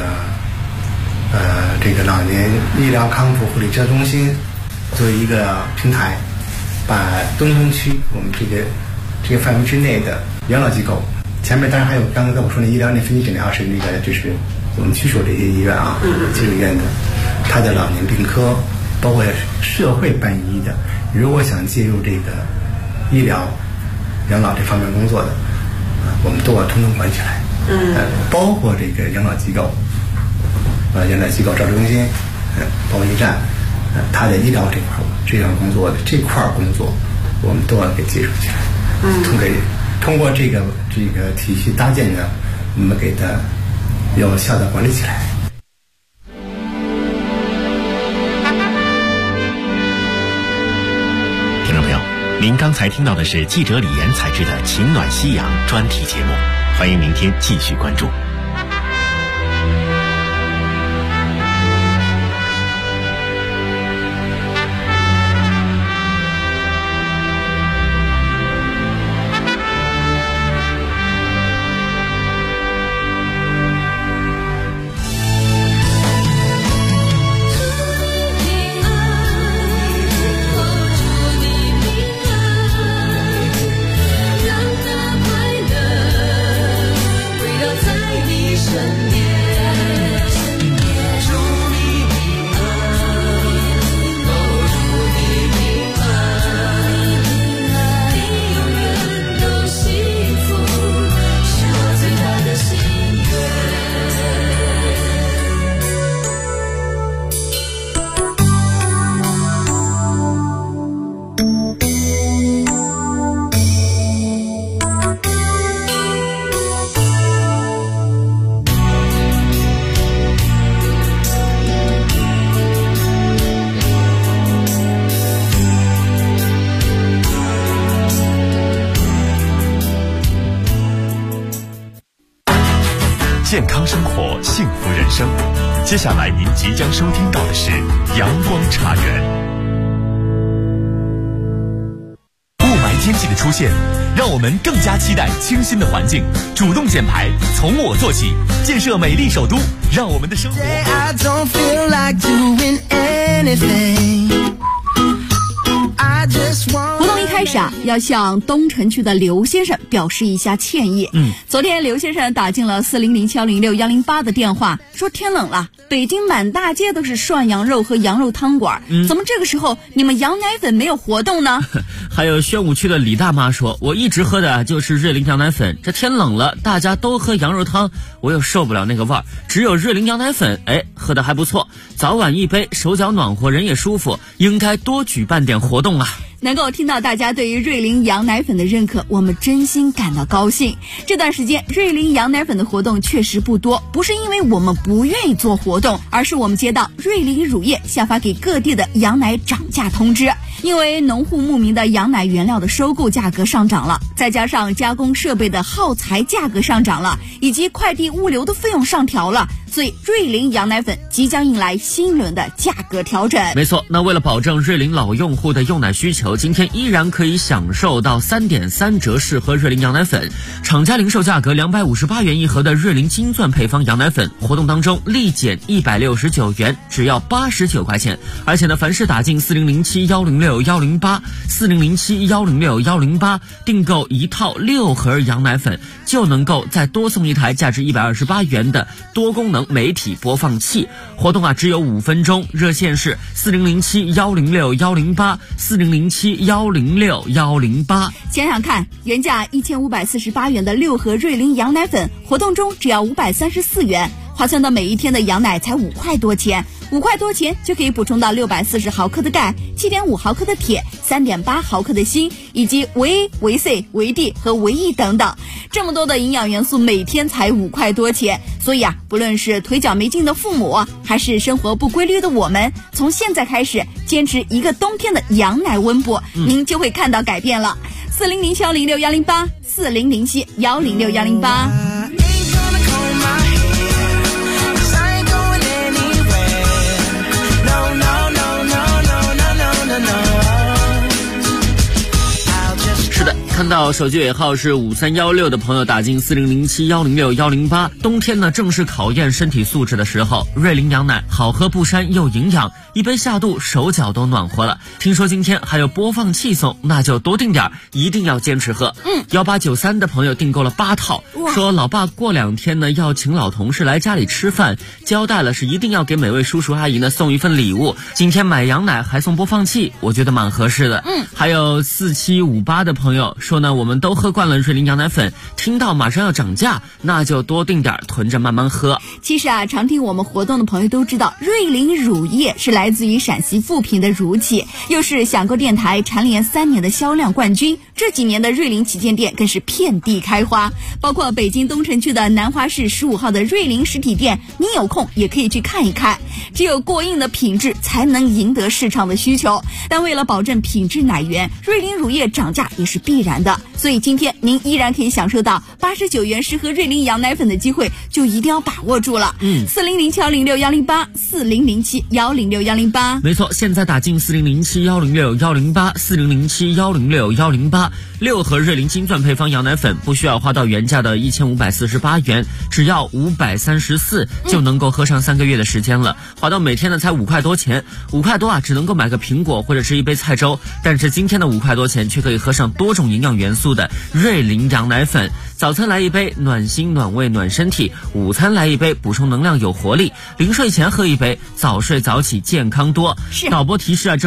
这个老年医疗康复护理照护中心作为一个平台，把东城区我们这个范围之内的养老机构，前面当然还有刚才我说的医疗内分级诊疗是就是我们区属这些医院基础医院的，它的老年病科，包括社会办医的，如果想介入这个医疗养老这方面工作的，我们都要统统管起来。包括这个养老机构。养老机构照护中心，包括医站，它的医疗这块工作，我们都要给接触起来。通过这个体系搭建呢，我们给它有效的管理起来。 听众朋友，您刚才听到的是记者李岩采制的《情暖夕阳》专题节目，欢迎明天继续关注。 在康生活，幸福人生。接下来您即将收听到的是阳光茶园。雾霾天气的出现，让我们更加期待清新的环境，主动减排，从我做起，建设美丽首都，让我们的生活。 活动一开始要向东城区的刘先生表示一下歉意。昨天刘先生打进了4007106108的电话，说天冷了，北京满大街都是涮羊肉和羊肉汤馆，怎么这个时候你们羊奶粉没有活动呢？ 还有宣武区的李大妈说，我一直喝的就是瑞麟羊奶粉，这天冷了大家都喝羊肉汤，我又受不了那个味儿，只有瑞麟羊奶粉，喝得还不错，早晚一杯，手脚暖和，人也舒服，应该多举办点活动啊。 能够听到大家对于瑞麟羊奶粉的认可，我们真心感到高兴。这段时间瑞麟羊奶粉的活动确实不多，不是因为我们不愿意做活动，而是我们接到瑞麟乳业下发给各地的羊奶涨价通知。因为农户牧民的羊奶原料的收购价格上涨了，再加上加工设备的耗材价格上涨了，以及快递物流的费用上调了，所以瑞麟羊奶粉即将迎来新轮的价格调整。 没错，那为了保证瑞麟老用户的用奶需求，今天依然可以享受到3.3折适合瑞麟羊奶粉，厂家零售价格258元一盒的瑞麟金钻配方羊奶粉，活动当中立减169元，只要89块钱。而且呢，凡是打进4007106108，4007106108订购一套6盒羊奶粉，就能够再多送一台价值128元的多功能媒体播放器。活动只有5分钟，热线是4007106108，4007106108。 想想看，原价1548元的6盒瑞麟羊奶粉，活动中只要534元，划算到每一天的羊奶才5块多钱，5块多钱就可以补充到640毫克的钙、7.5毫克的铁、3.8毫克的锌，以及维 A、维 C、维 D 和维 E 等等，这么多的营养元素，每天才5块多钱。所以不论是腿脚没劲的父母，还是生活不规律的我们，从现在开始坚持一个冬天的羊奶温补，您就会看到改变了。4007106108，4007106108。 看到手机尾号是5316的朋友打进4007106108，冬天呢正是考验身体素质的时候，瑞麟羊奶好喝不膻又营养，一杯下肚手脚都暖和了。听说今天还有播放器送，那就多订点，一定要坚持喝。1893的朋友订购了8套，说老爸过2天呢要请老同事来家里吃饭，交代了是一定要给每位叔叔阿姨呢送一份礼物，今天买羊奶还送播放器，我觉得蛮合适的。还有4758的朋友说呢，我们都喝惯了瑞麟羊奶粉，听到马上要涨价，那就多订点，囤着慢慢喝。 其实常听我们活动的朋友都知道，瑞麟乳业是来自于陕西富平的乳企，又是享购电台蝉联3年的销量冠军，这几年的瑞麟旗舰店更是遍地开花，包括北京东城区的南华市15号的瑞麟实体店，你有空也可以去看一看。只有过硬的品质才能赢得市场的需求，但为了保证品质奶源，瑞麟乳业涨价也是必然的，所以今天您依然可以享受到89元适合瑞麟羊奶粉的机会，就一定要把握住了。4007106108，4007106108。 没错，现在打进4007106108，4007106108，6盒瑞麟金钻配方羊奶粉，不需要花到原价的1548元，只要534就能够喝上3个月的时间了，花到每天呢才5块多钱，5块多只能够买个苹果或者是一杯菜粥，但是今天的5块多钱却可以喝上多种营养元素的瑞麟羊奶粉。早餐来一杯，暖心暖胃暖身体；午餐来一杯，补充能量有活力；临睡前喝一杯，早睡早起健康多。导播提示